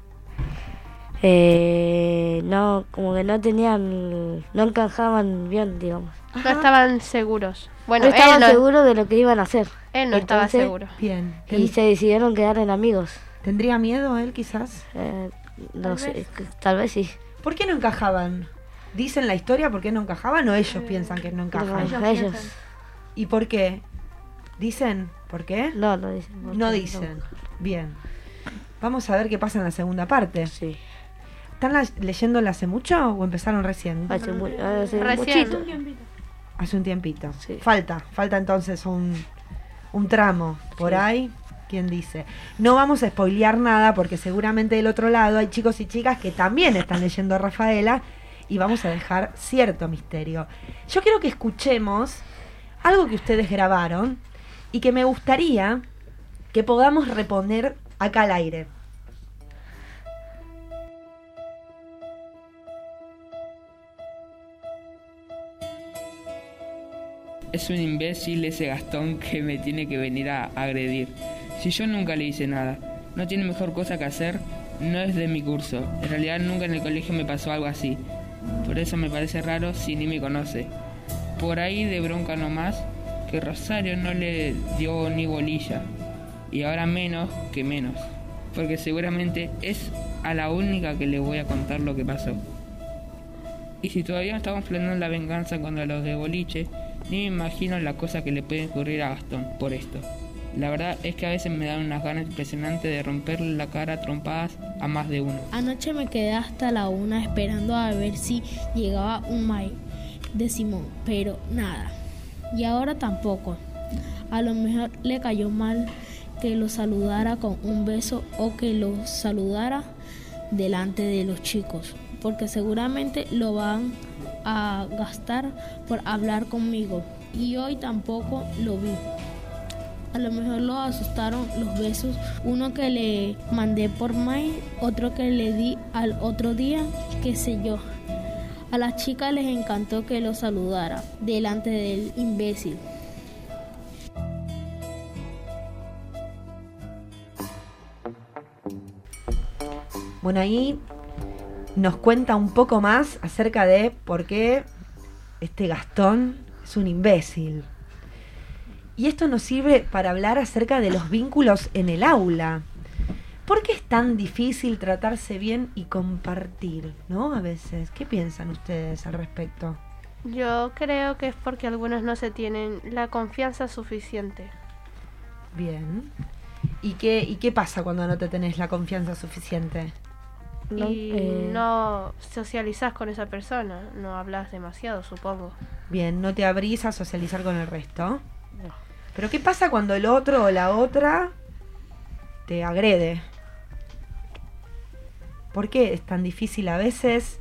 no, como que no encajaban bien, digamos. No estaban seguros. Bueno, no estaban seguros de lo que iban a hacer. Él no estaba seguro. Bien. Y se decidieron quedar en amigos. ¿Tendría miedo él quizás? No sé, tal vez sí. ¿Por qué no encajaban? ¿Dicen la historia por qué no encajaban o ellos piensan que no encajan? Ellos. ¿Y por qué? ¿Dicen por qué? No dicen. No dicen. Bien. Vamos a ver qué pasa en la segunda parte. Sí. ¿Están leyéndola hace mucho o empezaron recién? Hace recién. Hace un tiempito. Sí. Falta entonces un tramo por ahí. ¿Quién dice? No vamos a spoilear nada porque seguramente del otro lado hay chicos y chicas que también están leyendo a Rafaela y vamos a dejar cierto misterio. Yo quiero que escuchemos algo que ustedes grabaron y que me gustaría que podamos reponer acá al aire. Es un imbécil ese Gastón que me tiene que venir a agredir. Si yo nunca le hice nada, no tiene mejor cosa que hacer, no es de mi curso. En realidad nunca en el colegio me pasó algo así. Por eso me parece raro si ni me conoce. Por ahí de bronca nomás, que Rosario no le dio ni bolilla. Y ahora menos que menos. Porque seguramente es a la única que le voy a contar lo que pasó. Y si todavía no estamos planeando la venganza contra los de boliche, ni me imagino la cosa que le puede ocurrir a Gastón por esto. La verdad es que a veces me dan unas ganas impresionantes de romperle la cara a trompadas a más de uno. Anoche me quedé hasta la 1 esperando a ver si llegaba un mail de Simón, pero nada. Y ahora tampoco. A lo mejor le cayó mal que lo saludara con un beso o que lo saludara delante de los chicos, porque seguramente lo van a gastar por hablar conmigo y hoy tampoco lo vi. A lo mejor lo asustaron los besos, uno que le mandé por mail, otro que le di al otro día, qué sé yo. A las chicas les encantó que lo saludara delante del imbécil. Bueno, ahí nos cuenta un poco más acerca de por qué este Gastón es un imbécil. Y esto nos sirve para hablar acerca de los vínculos en el aula. ¿Por qué es tan difícil tratarse bien y compartir, no? A veces, ¿qué piensan ustedes al respecto? Yo creo que es porque algunos no se tienen la confianza suficiente. Bien. ¿Y qué pasa cuando no te tenés la confianza suficiente? No socializás con esa persona, no hablas demasiado, supongo. Bien, no te abrís a socializar con el resto. No. Pero ¿qué pasa cuando el otro o la otra te agrede? ¿Por qué es tan difícil a veces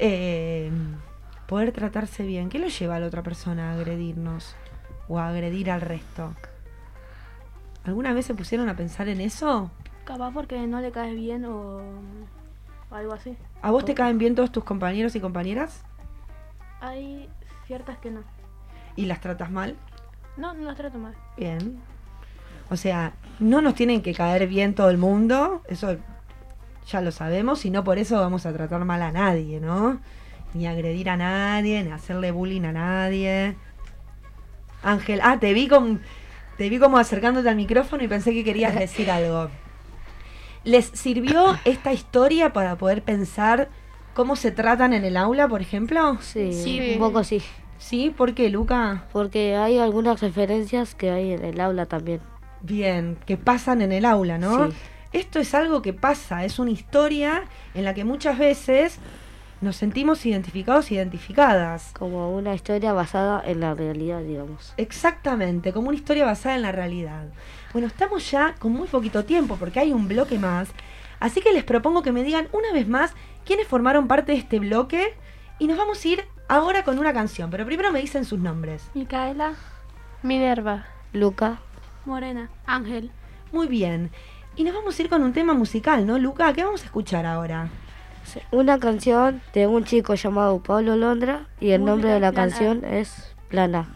poder tratarse bien? ¿Qué lo lleva a la otra persona a agredirnos o a agredir al resto? ¿Alguna vez se pusieron a pensar en eso? Capaz porque no le caes bien o algo así. ¿A vos te caen bien todos tus compañeros y compañeras? Hay ciertas que no. ¿Y las tratas mal? No las trato mal. Bien. O sea, no nos tienen que caer bien todo el mundo, eso ya lo sabemos, y no por eso vamos a tratar mal a nadie, ¿no? Ni agredir a nadie, ni hacerle bullying a nadie. Ángel, te vi como acercándote al micrófono y pensé que querías decir algo. ¿Les sirvió esta historia para poder pensar cómo se tratan en el aula, por ejemplo? Sí, un poco sí. ¿Sí? ¿Por qué, Luca? Porque hay algunas referencias que hay en el aula también. Bien, que pasan en el aula, ¿no? Sí. Esto es algo que pasa, es una historia en la que muchas veces nos sentimos identificados, identificadas. Como una historia basada en la realidad, digamos. Exactamente, como una historia basada en la realidad. Bueno, estamos ya con muy poquito tiempo porque hay un bloque más, así que les propongo que me digan una vez más quiénes formaron parte de este bloque y nos vamos a ir ahora con una canción, pero primero me dicen sus nombres. Micaela, Minerva, Luca, Morena, Ángel. Muy bien, y nos vamos a ir con un tema musical, ¿no, Luca? ¿Qué vamos a escuchar ahora? Una canción de un chico llamado Pablo Londra y el nombre de la canción es Plana.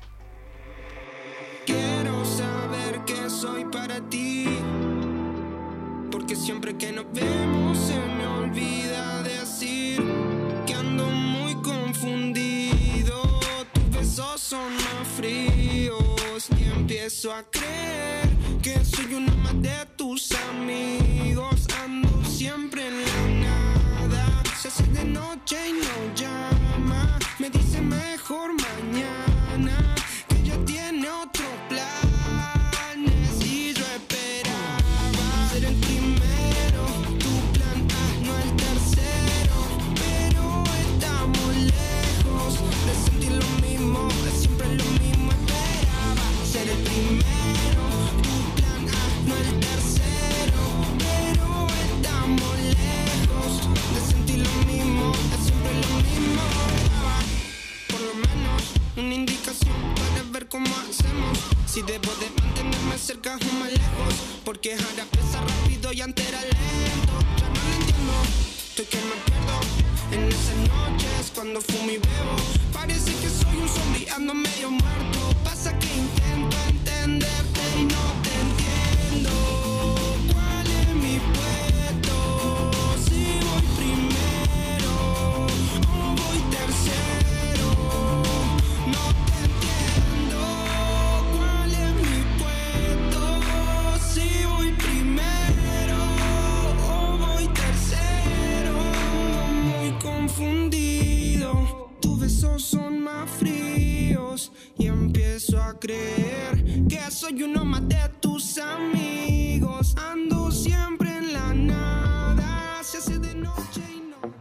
Quiero saber que soy para ti, porque siempre que nos vemos se me olvida decir que ando muy confundido. Tus besos son más fríos y empiezo a creer que soy uno más de tus amigos. Ando siempre en la nada, se hace de noche y no llama. Me dice mejor mañana, que ya tiene otros planes. Y yo esperaba ser el primero, tu plan A, no el tercero. Pero estamos lejos de sentir lo mismo, de siempre lo mismo. Esperaba ser el primero, tu plan A, no el tercero. Pero estamos lejos de sentir lo mismo, de siempre lo mismo. Por lo menos una indicación para ver cómo hacemos, si debo de mantenerme cerca o más lejos, porque ahora pesa rápido y antes era lento. Ya no lo entiendo, estoy que me pierdo en esas noches cuando fumo y bebo. Parece que soy un zombie, ando medio muerto. Pasa que intento entenderte y no te entiendo. ¿Cuál es mi puesto? Si voy primero o voy tercero, no te entiendo. ¿Cuál es mi puesto? Si voy primero o voy tercero, muy confundido. Tus besos son más fríos y empiezo a creer que soy uno más de tus amigos. Ando siempre en la nada, se hace de noche y no.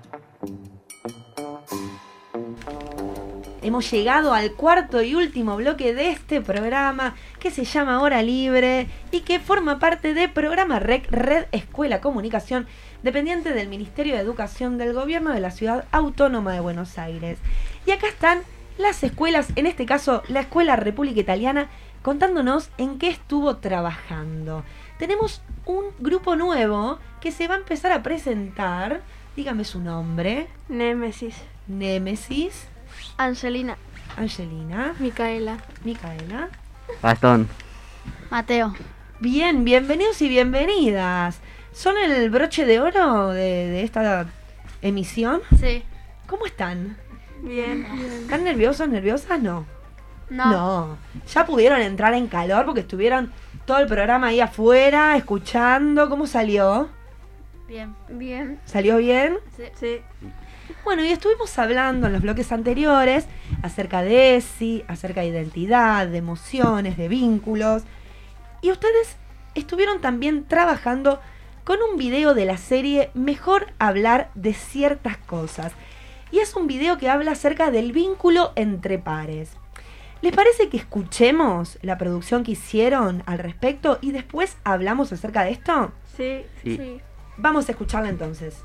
Hemos llegado al cuarto y último bloque de este programa que se llama Hora Libre y que forma parte de Programa REC, Red Escuela Comunicación, dependiente del Ministerio de Educación del Gobierno de la Ciudad Autónoma de Buenos Aires. Y acá están las escuelas, en este caso la Escuela República Italiana, contándonos en qué estuvo trabajando. Tenemos un grupo nuevo que se va a empezar a presentar. Dígame su nombre. Némesis. Némesis. Angelina. Angelina. Micaela. Micaela. Gastón. Mateo. Bien, bienvenidos y bienvenidas. ¿Son el broche de oro de esta emisión? Sí. ¿Cómo están? Bien. ¿Están nerviosos, nerviosas? No. No. Ya pudieron entrar en calor porque estuvieron todo el programa ahí afuera, escuchando. ¿Cómo salió? Bien. Bien. ¿Salió bien? Sí. Bueno, y estuvimos hablando en los bloques anteriores acerca de ESI, acerca de identidad, de emociones, de vínculos. Y ustedes estuvieron también trabajando con un video de la serie Mejor hablar de ciertas cosas. Y es un video que habla acerca del vínculo entre pares. ¿Les parece que escuchemos la producción que hicieron al respecto y después hablamos acerca de esto? Sí. Vamos a escucharla entonces.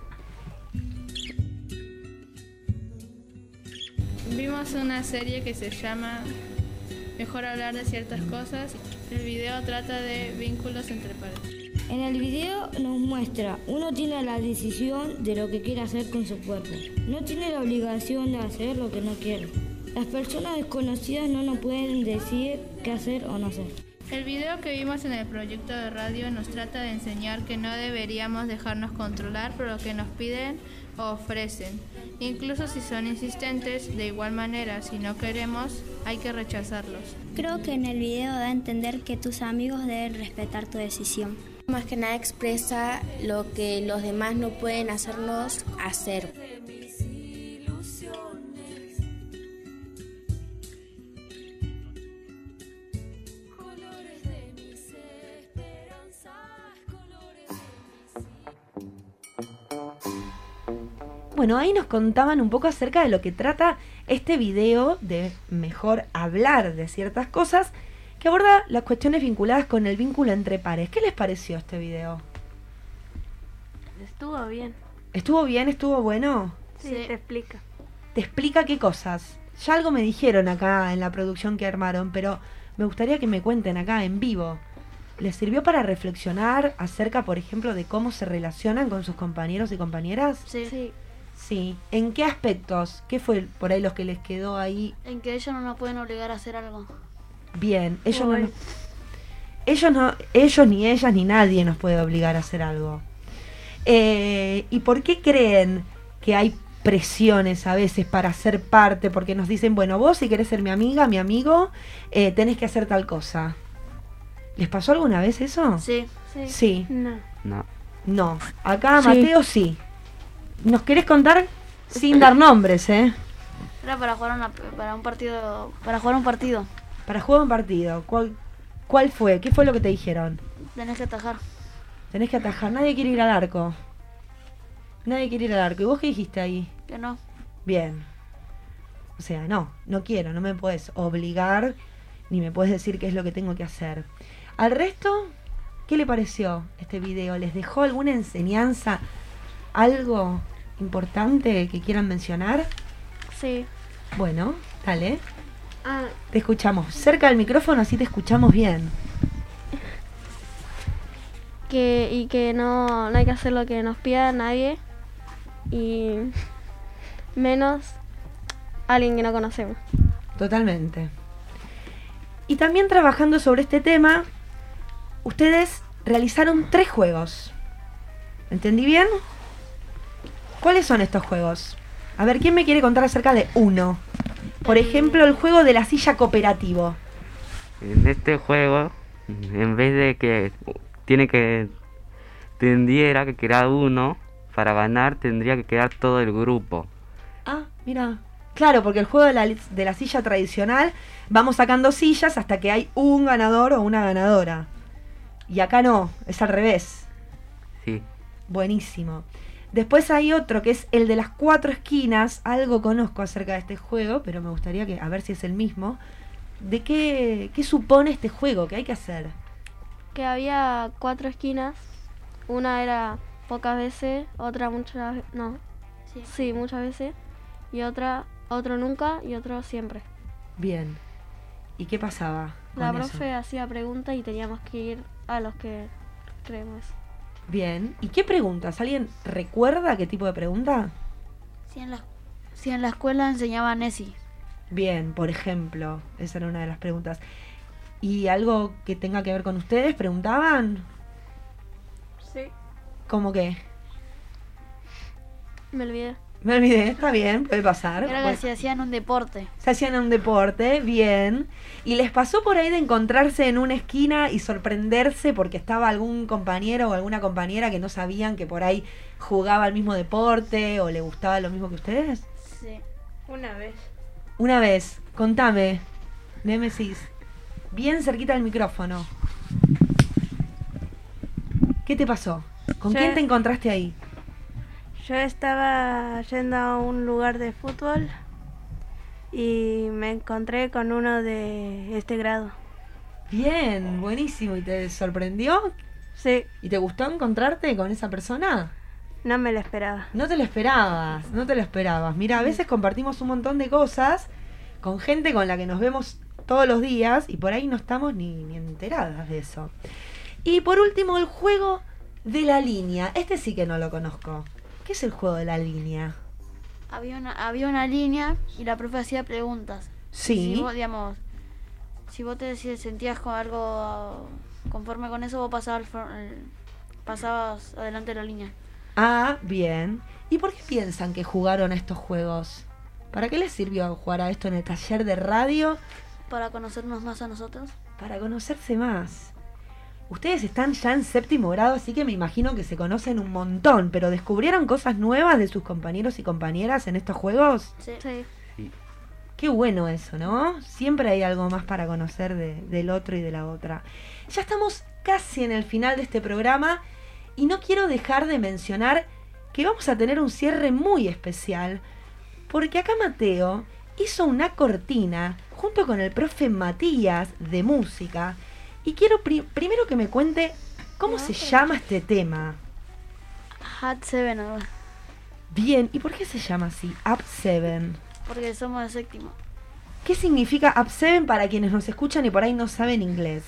Vimos una serie que se llama Mejor hablar de ciertas cosas. El video trata de vínculos entre pares. En el video nos muestra, uno tiene la decisión de lo que quiere hacer con su cuerpo. No tiene la obligación de hacer lo que no quiere. Las personas desconocidas no nos pueden decir qué hacer o no hacer. El video que vimos en el proyecto de radio nos trata de enseñar que no deberíamos dejarnos controlar por lo que nos piden o ofrecen. Incluso si son insistentes, de igual manera, si no queremos, hay que rechazarlos. Creo que en el video da a entender que tus amigos deben respetar tu decisión. Más que nada expresa lo que los demás no pueden hacernos hacer. Bueno, ahí nos contaban un poco acerca de lo que trata este video de Mejor hablar de ciertas cosas, que aborda las cuestiones vinculadas con el vínculo entre pares. ¿Qué les pareció este video? Estuvo bien. ¿Estuvo bien? ¿Estuvo bueno? Sí, te explica. ¿Te explica qué cosas? Ya algo me dijeron acá en la producción que armaron, pero me gustaría que me cuenten acá en vivo. les sirvió para reflexionar acerca, por ejemplo, de cómo se relacionan con sus compañeros y compañeras? Sí. Sí. ¿En qué aspectos? ¿Qué fue por ahí los que les quedó ahí? En que ellos no nos pueden obligar a hacer algo. Bien, ellos ni ellas ni nadie nos puede obligar a hacer algo. ¿Y por qué creen que hay presiones a veces para ser parte? Porque nos dicen, bueno, vos si querés ser mi amiga, mi amigo, tenés que hacer tal cosa. ¿Les pasó alguna vez eso? Sí. Sí. No. Acá Sí. Mateo sí. ¿Nos querés contar sin dar nombres, Era para jugar un partido. Para jugar un partido. Para jugar un partido. ¿Cuál fue? ¿Qué fue lo que te dijeron? Tenés que atajar. Tenés que atajar. Nadie quiere ir al arco. ¿Y vos qué dijiste ahí? Que no. Bien. O sea, no quiero, no me puedes obligar, ni me puedes decir qué es lo que tengo que hacer. Al resto, ¿qué le pareció este video? ¿Les dejó alguna enseñanza? ¿Algo importante que quieran mencionar? Sí. Bueno, dale. Te escuchamos. Cerca del micrófono, así te escuchamos bien. Que no hay que hacer lo que nos pida nadie, y menos alguien que no conocemos. Totalmente. Y también trabajando sobre este tema, ustedes realizaron 3 juegos. ¿Entendí bien? ¿Cuáles son estos juegos? A ver, ¿quién me quiere contar acerca de uno? Por ejemplo, el juego de la silla cooperativo. En este juego, en vez de que tendría que quedar uno, para ganar tendría que quedar todo el grupo. Ah, mira. Claro, porque el juego de la silla tradicional, vamos sacando sillas hasta que hay un ganador o una ganadora. Y acá no, es al revés. Sí. Buenísimo. Después hay otro que es el de las 4 esquinas. Algo conozco acerca de este juego, pero me gustaría a ver si es el mismo. ¿De qué supone este juego? ¿Qué hay que hacer? Que había 4 esquinas. Una era pocas veces, otra muchas, no. Sí, muchas veces. Y otro nunca y otro siempre. Bien. ¿Y qué pasaba con La eso? profe hacía preguntas y teníamos que ir a los que creemos. Bien. ¿Y qué preguntas? ¿Alguien recuerda qué tipo de pregunta? Si en la escuela enseñaban ESI. Bien, por ejemplo. Esa era una de las preguntas. ¿Y algo que tenga que ver con ustedes? ¿Preguntaban? Sí. ¿Cómo qué? Me olvidé, está bien, puede pasar. Era que se hacían un deporte. Se hacían un deporte, bien. ¿Y les pasó por ahí de encontrarse en una esquina y sorprenderse porque estaba algún compañero o alguna compañera que no sabían que por ahí jugaba al mismo deporte o le gustaba lo mismo que ustedes? Sí. Una vez. Contame, Némesis. Bien cerquita del micrófono. ¿Qué te pasó? ¿Con quién te encontraste ahí? Yo estaba yendo a un lugar de fútbol y me encontré con uno de este grado. Bien, buenísimo. ¿Y te sorprendió? Sí. ¿Y te gustó encontrarte con esa persona? No me lo esperaba. No te lo esperabas. Mira, a veces compartimos un montón de cosas con gente con la que nos vemos todos los días y por ahí no estamos ni enteradas de eso. Y por último, el juego de la línea. Este sí que no lo conozco. ¿Qué es el juego de la línea? Había una línea y la profe hacía preguntas. Sí. Si vos te sentías con algo conforme con eso, vos pasabas adelante de la línea. Ah, bien. ¿Y por qué piensan que jugaron a estos juegos? ¿Para qué les sirvió jugar a esto en el taller de radio? Para conocernos más a nosotros. Para conocerse más. Ustedes están ya en 7º grado, así que me imagino que se conocen un montón, pero ¿descubrieron cosas nuevas de sus compañeros y compañeras en estos juegos? Sí. Qué bueno eso, ¿no? Siempre hay algo más para conocer del otro y de la otra. Ya estamos casi en el final de este programa y no quiero dejar de mencionar que vamos a tener un cierre muy especial, porque acá Mateo hizo una cortina junto con el profe Matías de música. Y quiero primero que me cuente cómo se llama este tema. Up 7. Bien, ¿y por qué se llama así? Up 7. Porque somos de 7º. ¿Qué significa Up 7 para quienes nos escuchan y por ahí no saben inglés?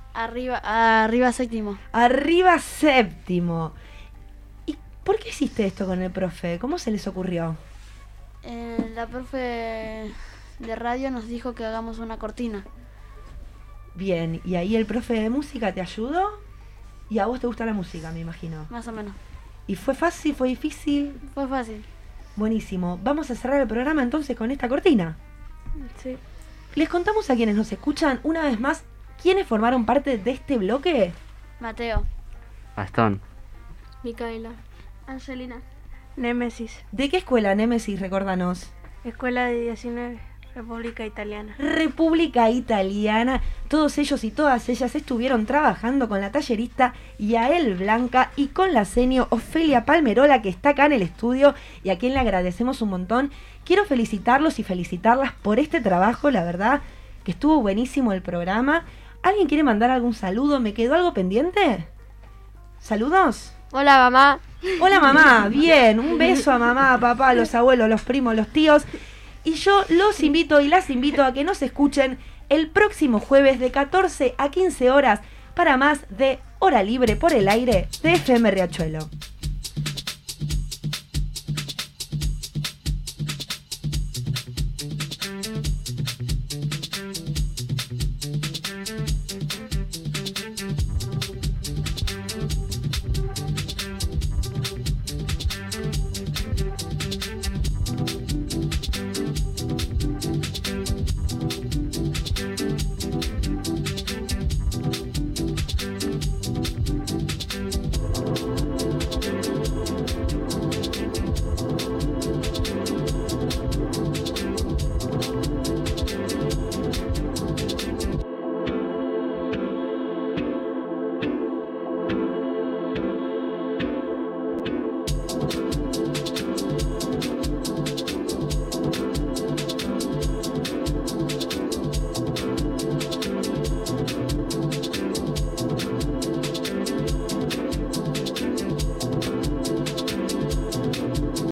Arriba séptimo. Arriba séptimo. ¿Y por qué hiciste esto con el profe? ¿Cómo se les ocurrió? La profe de radio nos dijo que hagamos una cortina. Bien, ¿y ahí el profe de música te ayudó? ¿Y a vos te gusta la música, me imagino? Más o menos. ¿Y fue fácil? ¿Fue difícil? Fue fácil. Buenísimo. Vamos a cerrar el programa entonces con esta cortina. Sí. Les contamos a quienes nos escuchan una vez más quiénes formaron parte de este bloque. Mateo. Gastón. Micaela. Angelina. Némesis. ¿De qué escuela, Némesis? Recórdanos. Escuela de 19, República Italiana. República Italiana. Todos ellos y todas ellas estuvieron trabajando con la tallerista Yael Blanca y con la senio Ofelia Palmerola, que está acá en el estudio y a quien le agradecemos un montón. Quiero felicitarlos y felicitarlas por este trabajo, la verdad que estuvo buenísimo el programa. ¿Alguien quiere mandar algún saludo? ¿Me quedó algo pendiente? ¿Saludos? Hola, mamá. Hola, mamá. Bien, un beso a mamá, a papá, a los abuelos, los primos, los tíos. Y yo los invito y las invito a que nos escuchen el próximo jueves de 14 a 15 horas para más de Hora Libre por el Aire de FM Riachuelo.